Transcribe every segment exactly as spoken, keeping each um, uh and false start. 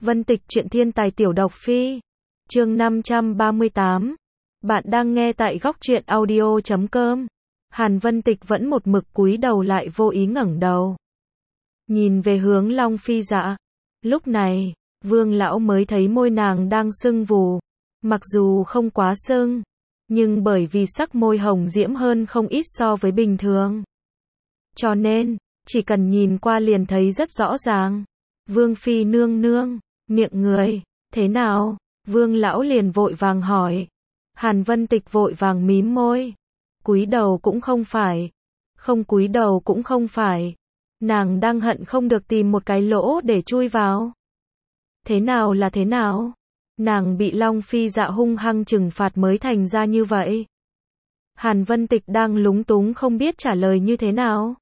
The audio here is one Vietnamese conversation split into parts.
Vân Tịch truyện thiên tài tiểu độc phi. Chương năm trăm ba mươi tám. Bạn đang nghe tại góc truyện audio chấm com. Hàn Vân Tịch vẫn một mực cúi đầu lại vô ý ngẩng đầu. Nhìn về hướng Long Phi Dạ. Lúc này, Vương lão mới thấy môi nàng đang sưng vù. Mặc dù không quá sưng, nhưng bởi vì sắc môi hồng diễm hơn không ít so với bình thường. Cho nên, chỉ cần nhìn qua liền thấy rất rõ ràng. Vương Phi nương nương, miệng người, thế nào? Vương lão liền vội vàng hỏi. Hàn Vân Tịch vội vàng mím môi. Cúi đầu cũng không phải. Không cúi đầu cũng không phải. Nàng đang hận không được tìm một cái lỗ để chui vào. Thế nào là thế nào? Nàng bị Long Phi Dạ hung hăng trừng phạt mới thành ra như vậy. Hàn Vân Tịch đang lúng túng không biết trả lời như thế nào.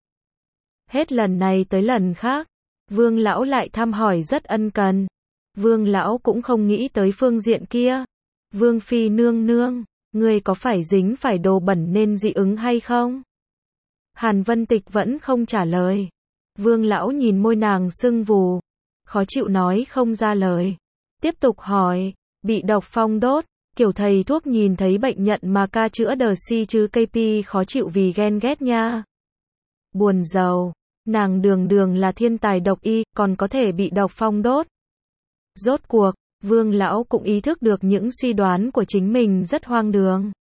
Hết lần này tới lần khác, Vương lão lại thăm hỏi rất ân cần. Vương lão cũng không nghĩ tới phương diện kia. Vương Phi nương nương, người có phải dính phải đồ bẩn nên dị ứng hay không? Hàn Vân Tịch vẫn không trả lời. Vương lão nhìn môi nàng sưng vù, khó chịu nói không ra lời. Tiếp tục hỏi, bị độc phong đốt, kiểu thầy thuốc nhìn thấy bệnh nhận mà ca chữa đờ si chứ cây pi khó chịu vì ghen ghét nha. Buồn rầu, nàng đường đường là thiên tài độc y, còn có thể bị độc phong đốt. Rốt cuộc, Vương lão cũng ý thức được những suy đoán của chính mình rất hoang đường.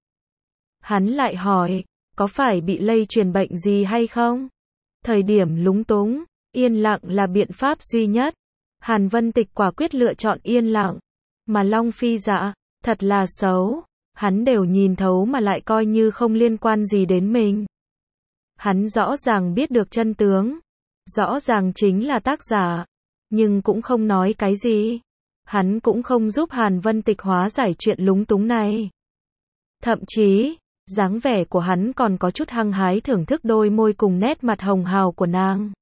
Hắn lại hỏi, có phải bị lây truyền bệnh gì hay không? Thời điểm lúng túng, yên lặng là biện pháp duy nhất. Hàn Vân Tịch quả quyết lựa chọn yên lặng. Mà Long Phi Dạ, thật là xấu. Hắn đều nhìn thấu mà lại coi như không liên quan gì đến mình. Hắn rõ ràng biết được chân tướng. Rõ ràng chính là tác giả. Nhưng cũng không nói cái gì. Hắn cũng không giúp Hàn Vân Tịch hóa giải chuyện lúng túng này. Thậm chí, dáng vẻ của hắn còn có chút hăng hái thưởng thức đôi môi cùng nét mặt hồng hào của nàng.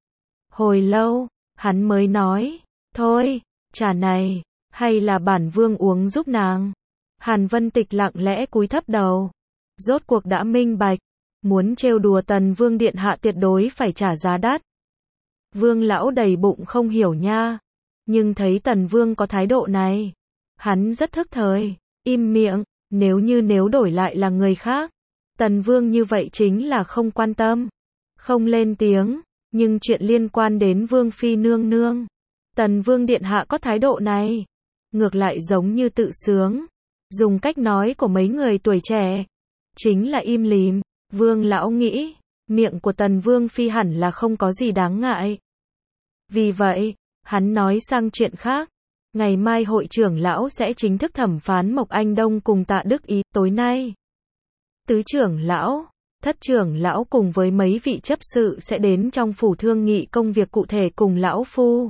Hồi lâu, hắn mới nói, thôi, trà này, hay là bản vương uống giúp nàng. Hàn Vân Tịch lặng lẽ cúi thấp đầu. Rốt cuộc đã minh bạch, muốn trêu đùa Tần Vương điện hạ tuyệt đối phải trả giá đắt. Vương lão đầy bụng không hiểu nha. Nhưng thấy Tần Vương có thái độ này, hắn rất thức thời, im miệng. Nếu như nếu đổi lại là người khác, Tần Vương như vậy chính là không quan tâm, không lên tiếng. Nhưng chuyện liên quan đến Vương Phi nương nương, Tần Vương điện hạ có thái độ này, ngược lại giống như tự sướng. Dùng cách nói của mấy người tuổi trẻ, chính là im lìm. Vương lão nghĩ, miệng của Tần Vương Phi hẳn là không có gì đáng ngại. Vì vậy, hắn nói sang chuyện khác. Ngày mai hội trưởng lão sẽ chính thức thẩm phán Mộc Anh Đông cùng Tạ Đức Ý. Tối nay, tứ trưởng lão, thất trưởng lão cùng với mấy vị chấp sự sẽ đến trong phủ thương nghị công việc cụ thể cùng lão phu.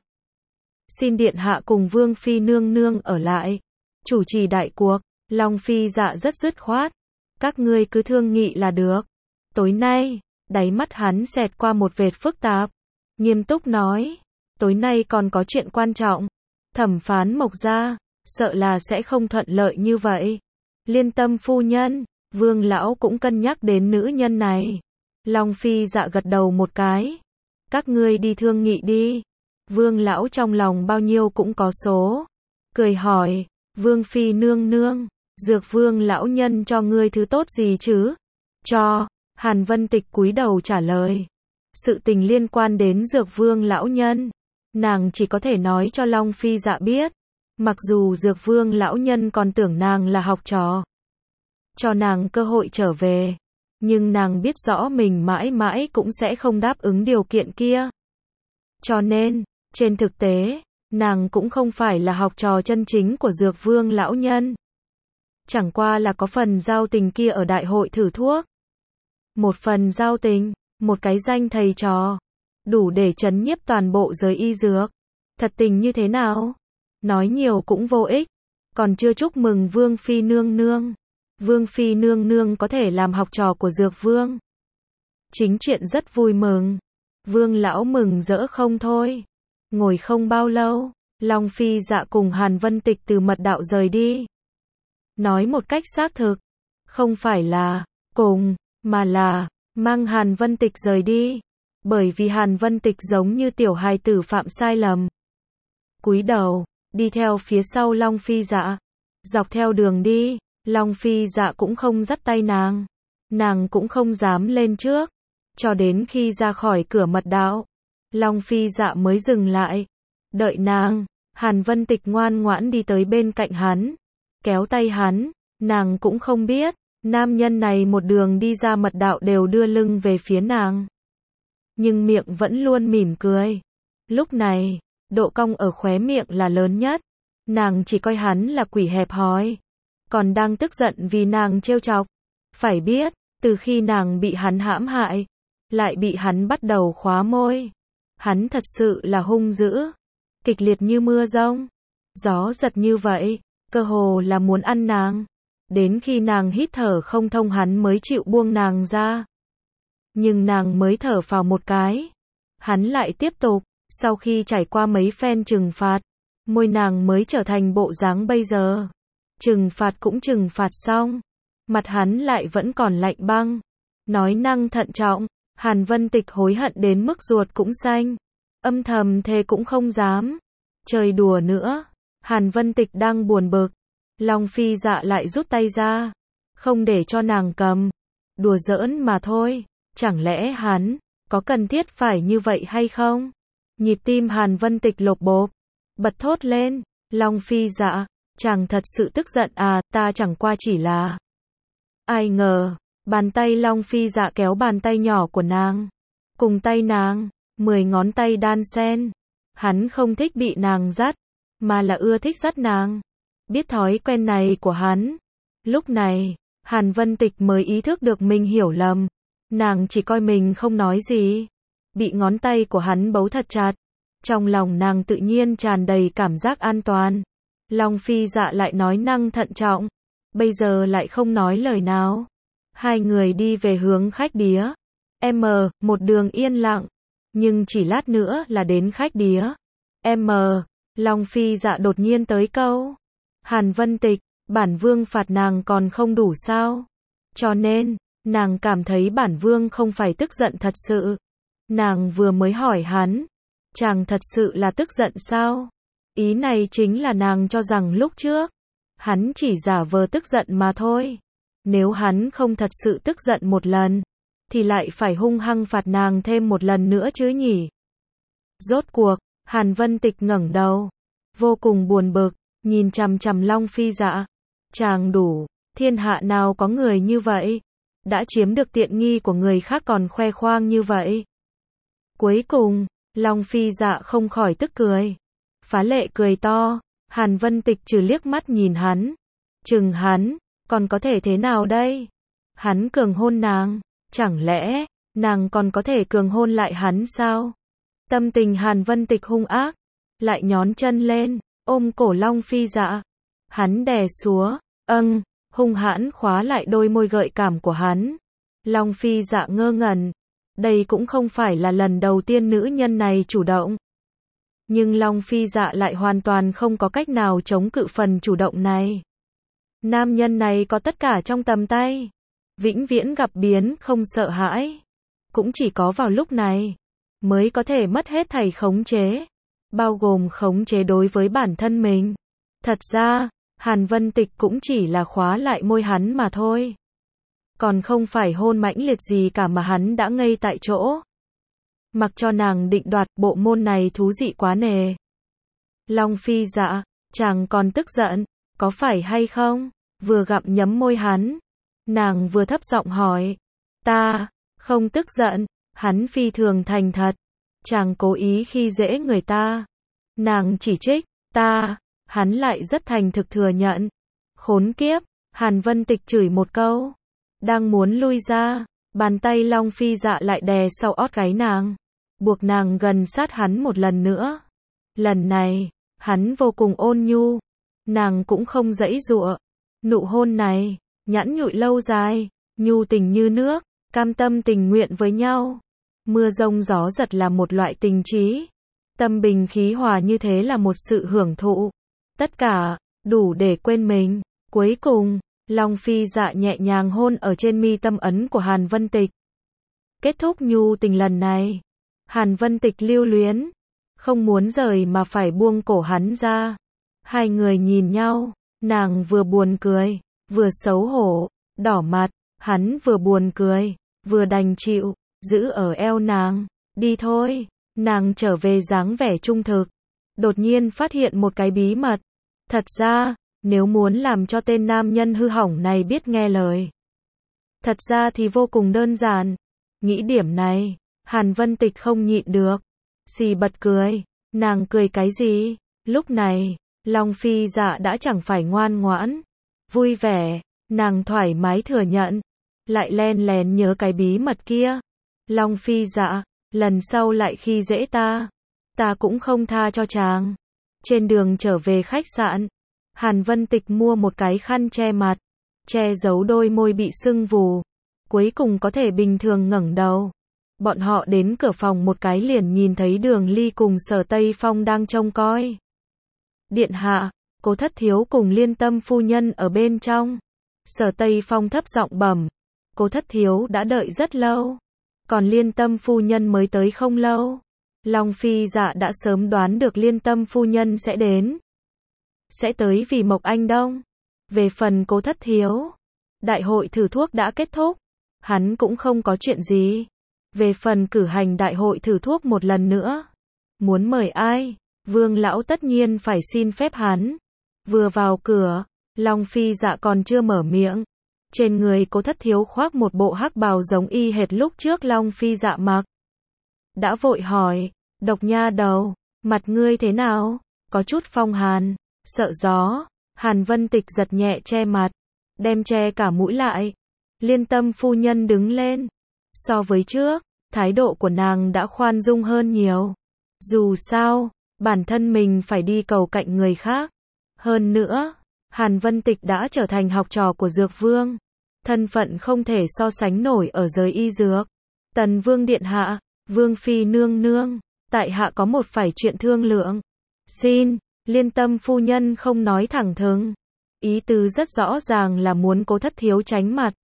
Xin điện hạ cùng Vương Phi nương nương ở lại, chủ trì đại cuộc. Long Phi Dạ rất dứt khoát. Các ngươi cứ thương nghị là được. Tối nay, đáy mắt hắn xẹt qua một vệt phức tạp. Nghiêm túc nói, tối nay còn có chuyện quan trọng. Thẩm phán Mộc gia, sợ là sẽ không thuận lợi như vậy. Liên Tâm phu nhân, Vương lão cũng cân nhắc đến nữ nhân này. Long Phi Dạ gật đầu một cái. Các ngươi đi thương nghị đi. Vương lão trong lòng bao nhiêu cũng có số. Cười hỏi, Vương Phi nương nương, Dược Vương lão nhân cho ngươi thứ tốt gì chứ? Cho, Hàn Vân Tịch cúi đầu trả lời. Sự tình liên quan đến Dược Vương lão nhân, nàng chỉ có thể nói cho Long Phi Dạ biết. Mặc dù Dược Vương lão nhân còn tưởng nàng là học trò, cho nàng cơ hội trở về, nhưng nàng biết rõ mình mãi mãi cũng sẽ không đáp ứng điều kiện kia. Cho nên, trên thực tế, nàng cũng không phải là học trò chân chính của Dược Vương lão nhân. Chẳng qua là có phần giao tình kia ở đại hội thử thuốc. Một phần giao tình, một cái danh thầy trò, đủ để trấn nhiếp toàn bộ giới y dược. Thật tình như thế nào? Nói nhiều cũng vô ích. Còn chưa chúc mừng Vương Phi nương nương. Vương Phi nương nương có thể làm học trò của Dược Vương. Chính chuyện rất vui mừng. Vương lão mừng rỡ không thôi. Ngồi không bao lâu, Long Phi Dạ cùng Hàn Vân Tịch từ mật đạo rời đi. Nói một cách xác thực, không phải là cùng, mà là mang Hàn Vân Tịch rời đi. Bởi vì Hàn Vân Tịch giống như tiểu hài tử phạm sai lầm. Cúi đầu, đi theo phía sau Long Phi Dạ. Dọc theo đường đi, Long Phi Dạ cũng không dắt tay nàng. Nàng cũng không dám lên trước. Cho đến khi ra khỏi cửa mật đạo, Long Phi Dạ mới dừng lại. Đợi nàng, Hàn Vân Tịch ngoan ngoãn đi tới bên cạnh hắn, kéo tay hắn. Nàng cũng không biết, nam nhân này một đường đi ra mật đạo đều đưa lưng về phía nàng. Nhưng miệng vẫn luôn mỉm cười. Lúc này, độ cong ở khóe miệng là lớn nhất. Nàng chỉ coi hắn là quỷ hẹp hòi. Còn đang tức giận vì nàng trêu chọc. Phải biết, từ khi nàng bị hắn hãm hại, lại bị hắn bắt đầu khóa môi. Hắn thật sự là hung dữ, kịch liệt như mưa giông, gió giật như vậy, cơ hồ là muốn ăn nàng. Đến khi nàng hít thở không thông hắn mới chịu buông nàng ra. Nhưng nàng mới thở phào một cái, hắn lại tiếp tục. Sau khi trải qua mấy phen trừng phạt, môi nàng mới trở thành bộ dáng bây giờ. Trừng phạt cũng trừng phạt xong, mặt hắn lại vẫn còn lạnh băng. Nói năng thận trọng, Hàn Vân Tịch hối hận đến mức ruột cũng xanh. Âm thầm thề cũng không dám chơi đùa nữa. Hàn Vân Tịch đang buồn bực, Long Phi Dạ lại rút tay ra, không để cho nàng cầm. Đùa giỡn mà thôi, chẳng lẽ hắn có cần thiết phải như vậy hay không? Nhịp tim Hàn Vân Tịch lộp bộp, bật thốt lên. Long Phi Dạ, chàng thật sự tức giận à? Ta chẳng qua chỉ là... Ai ngờ, bàn tay Long Phi Dạ kéo bàn tay nhỏ của nàng, cùng tay nàng, mười ngón tay đan xen. Hắn không thích bị nàng dắt, mà là ưa thích dắt nàng. Biết thói quen này của hắn, lúc này, Hàn Vân Tịch mới ý thức được mình hiểu lầm. Nàng chỉ coi mình không nói gì, bị ngón tay của hắn bấu thật chặt. Trong lòng nàng tự nhiên tràn đầy cảm giác an toàn. Long Phi Dạ lại nói năng thận trọng, bây giờ lại không nói lời nào. Hai người đi về hướng khách đía. M, một đường yên lặng, nhưng chỉ lát nữa là đến khách đía. M, Long Phi Dạ đột nhiên tới câu. Hàn Vân Tịch, bản vương phạt nàng còn không đủ sao? Cho nên, nàng cảm thấy bản vương không phải tức giận thật sự. Nàng vừa mới hỏi hắn, chàng thật sự là tức giận sao? Ý này chính là nàng cho rằng lúc trước, hắn chỉ giả vờ tức giận mà thôi. Nếu hắn không thật sự tức giận một lần, thì lại phải hung hăng phạt nàng thêm một lần nữa chứ nhỉ? Rốt cuộc, Hàn Vân Tịch ngẩng đầu, vô cùng buồn bực, nhìn chằm chằm Long Phi Dạ. Chàng đủ, thiên hạ nào có người như vậy, đã chiếm được tiện nghi của người khác còn khoe khoang như vậy. Cuối cùng, Long Phi Dạ không khỏi tức cười, phá lệ cười to. Hàn Vân Tịch trừ liếc mắt nhìn hắn, chừng hắn, còn có thể thế nào đây? Hắn cường hôn nàng, chẳng lẽ nàng còn có thể cường hôn lại hắn sao? Tâm tình Hàn Vân Tịch hung ác, lại nhón chân lên, ôm cổ Long Phi Dạ. Hắn đè súa, âng, hung hãn khóa lại đôi môi gợi cảm của hắn. Long Phi Dạ ngơ ngẩn, đây cũng không phải là lần đầu tiên nữ nhân này chủ động. Nhưng Long Phi Dạ lại hoàn toàn không có cách nào chống cự phần chủ động này. Nam nhân này có tất cả trong tầm tay, vĩnh viễn gặp biến không sợ hãi. Cũng chỉ có vào lúc này, mới có thể mất hết thảy khống chế, bao gồm khống chế đối với bản thân mình. Thật ra, Hàn Vân Tịch cũng chỉ là khóa lại môi hắn mà thôi. Còn không phải hôn mãnh liệt gì cả mà hắn đã ngây tại chỗ. Mặc cho nàng định đoạt, bộ môn này thú dị quá nề. Long Phi Dạ, chàng còn tức giận, có phải hay không? Vừa gặm nhấm môi hắn, nàng vừa thấp giọng hỏi. Ta, không tức giận. Hắn phi thường thành thật. Chàng cố ý khi dễ người ta. Nàng chỉ trích. Ta, hắn lại rất thành thực thừa nhận. Khốn kiếp, Hàn Vân Tịch chửi một câu. Đang muốn lui ra, bàn tay Long Phi Dạ lại đè sau ót gáy nàng, buộc nàng gần sát hắn một lần nữa. Lần này, hắn vô cùng ôn nhu. Nàng cũng không giãy giụa. Nụ hôn này, nhẵn nhụi lâu dài, nhu tình như nước, cam tâm tình nguyện với nhau. Mưa rông gió giật là một loại tình trí. Tâm bình khí hòa như thế là một sự hưởng thụ. Tất cả, đủ để quên mình. Cuối cùng, Long Phi Dạ nhẹ nhàng hôn ở trên mi tâm ấn của Hàn Vân Tịch. Kết thúc nhu tình lần này, Hàn Vân Tịch lưu luyến, không muốn rời mà phải buông cổ hắn ra. Hai người nhìn nhau, nàng vừa buồn cười, vừa xấu hổ, đỏ mặt, hắn vừa buồn cười, vừa đành chịu, giữ ở eo nàng, đi thôi, nàng trở về dáng vẻ trung thực, đột nhiên phát hiện một cái bí mật, thật ra, nếu muốn làm cho tên nam nhân hư hỏng này biết nghe lời, thật ra thì vô cùng đơn giản, nghĩ điểm này, Hàn Vân Tịch không nhịn được, xì bật cười, nàng cười cái gì, lúc này, Long Phi Dạ đã chẳng phải ngoan ngoãn, vui vẻ, nàng thoải mái thừa nhận, lại len lén nhớ cái bí mật kia. Long Phi Dạ, lần sau lại khi dễ ta, ta cũng không tha cho chàng. Trên đường trở về khách sạn, Hàn Vân Tịch mua một cái khăn che mặt, che giấu đôi môi bị sưng vù, cuối cùng có thể bình thường ngẩng đầu. Bọn họ đến cửa phòng một cái liền nhìn thấy Đường Ly cùng Sở Tây Phong đang trông coi. Điện hạ, Cố Thất Thiếu cùng Liên Tâm phu nhân ở bên trong. Sở Tây Phong thấp giọng bẩm, Cố Thất Thiếu đã đợi rất lâu, còn Liên Tâm phu nhân mới tới không lâu. Long Phi Dạ đã sớm đoán được Liên Tâm phu nhân sẽ đến, sẽ tới vì Mộc Anh Đông. Về phần Cố Thất Thiếu, đại hội thử thuốc đã kết thúc, hắn cũng không có chuyện gì. Về phần cử hành đại hội thử thuốc một lần nữa, muốn mời ai, Vương lão tất nhiên phải xin phép hắn. Vừa vào cửa, Long Phi Dạ còn chưa mở miệng, trên người Cố Thất Thiếu khoác một bộ hắc bào giống y hệt lúc trước Long Phi Dạ mặc. Đã vội hỏi, Độc nha đầu, mặt ngươi thế nào, có chút phong hàn, sợ gió. Hàn Vân Tịch giật nhẹ che mặt, đem che cả mũi lại. Liên Tâm phu nhân đứng lên, so với trước, thái độ của nàng đã khoan dung hơn nhiều. Dù sao, bản thân mình phải đi cầu cạnh người khác. Hơn nữa, Hàn Vân Tịch đã trở thành học trò của Dược Vương, thân phận không thể so sánh nổi ở giới y dược. Tần Vương điện hạ, Vương phi nương nương, tại hạ có một phải chuyện thương lượng. Xin, Liên Tâm phu nhân không nói thẳng thừng, ý tứ rất rõ ràng là muốn Cố Thất Thiếu tránh mặt.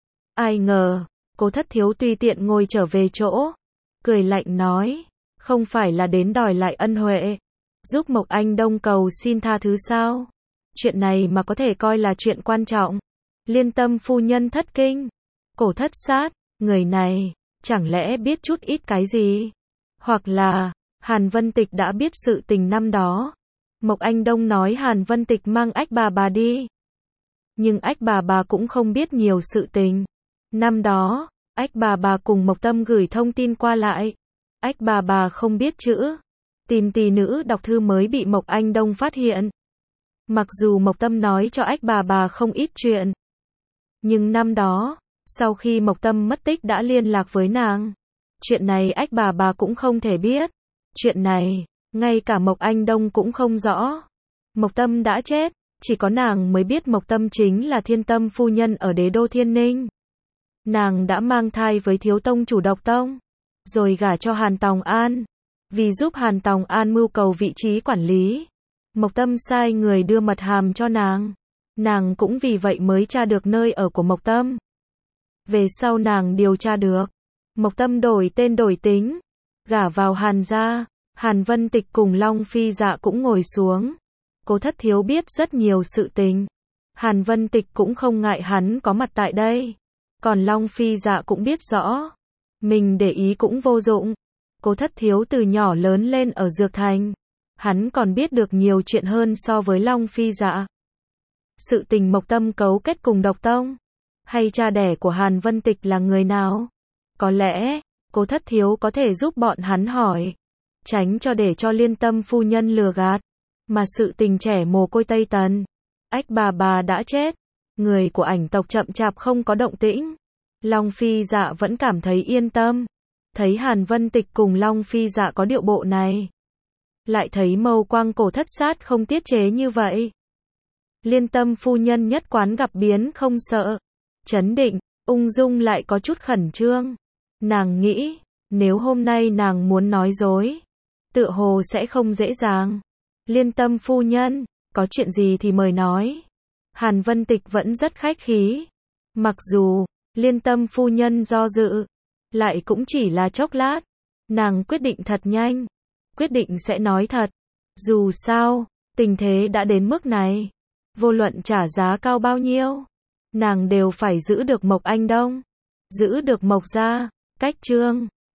Ai ngờ, Cố Thất Thiếu tùy tiện ngồi trở về chỗ, cười lạnh nói, không phải là đến đòi lại ân huệ, giúp Mộc Anh Đông cầu xin tha thứ sao? Chuyện này mà có thể coi là chuyện quan trọng. Liên Tâm phu nhân thất kinh, Cổ Thất Sát, người này, chẳng lẽ biết chút ít cái gì? Hoặc là, Hàn Vân Tịch đã biết sự tình năm đó. Mộc Anh Đông nói Hàn Vân Tịch mang Ách bà bà đi. Nhưng Ách bà bà cũng không biết nhiều sự tình. Năm đó, Ách bà bà cùng Mộc Tâm gửi thông tin qua lại. Ách bà bà không biết chữ. Tìm tỷ nữ đọc thư mới bị Mộc Anh Đông phát hiện. Mặc dù Mộc Tâm nói cho Ách bà bà không ít chuyện. Nhưng năm đó, sau khi Mộc Tâm mất tích đã liên lạc với nàng. Chuyện này Ách bà bà cũng không thể biết. Chuyện này, ngay cả Mộc Anh Đông cũng không rõ. Mộc Tâm đã chết, chỉ có nàng mới biết Mộc Tâm chính là Thiên Tâm phu nhân ở đế đô Thiên Ninh. Nàng đã mang thai với thiếu tông chủ Độc Tông, rồi gả cho Hàn Tòng An. Vì giúp Hàn Tòng An mưu cầu vị trí quản lý, Mộc Tâm sai người đưa mật hàm cho nàng. Nàng cũng vì vậy mới tra được nơi ở của Mộc Tâm. Về sau nàng điều tra được, Mộc Tâm đổi tên đổi tính, gả vào Hàn gia. Hàn Vân Tịch cùng Long Phi Dạ cũng ngồi xuống. Cố Thất Thiếu biết rất nhiều sự tình. Hàn Vân Tịch cũng không ngại hắn có mặt tại đây. Còn Long Phi Dạ cũng biết rõ, mình để ý cũng vô dụng. Cố Thất Thiếu từ nhỏ lớn lên ở Dược Thành, hắn còn biết được nhiều chuyện hơn so với Long Phi Dạ. Sự tình Mộc Tâm cấu kết cùng Độc Tông, hay cha đẻ của Hàn Vân Tịch là người nào? Có lẽ, Cố Thất Thiếu có thể giúp bọn hắn hỏi, tránh cho để cho Liên Tâm phu nhân lừa gạt. Mà sự tình trẻ mồ côi Tây Tần, Ách bà bà đã chết, người của ảnh tộc chậm chạp không có động tĩnh. Long Phi Dạ vẫn cảm thấy yên tâm. Thấy Hàn Vân Tịch cùng Long Phi Dạ có điệu bộ này, lại thấy mâu quang Cổ Thất Sát không tiết chế như vậy. Liên Tâm phu nhân nhất quán gặp biến không sợ, chấn định, ung dung lại có chút khẩn trương. Nàng nghĩ, nếu hôm nay nàng muốn nói dối, tựa hồ sẽ không dễ dàng. Liên Tâm phu nhân, có chuyện gì thì mời nói. Hàn Vân Tịch vẫn rất khách khí. Mặc dù, Liên Tâm phu nhân do dự, lại cũng chỉ là chốc lát. Nàng quyết định thật nhanh, quyết định sẽ nói thật. Dù sao, Tình thế đã đến mức này, vô luận trả giá cao bao nhiêu, nàng đều phải giữ được Mộc Anh Đông, giữ được Mộc gia. Cách chương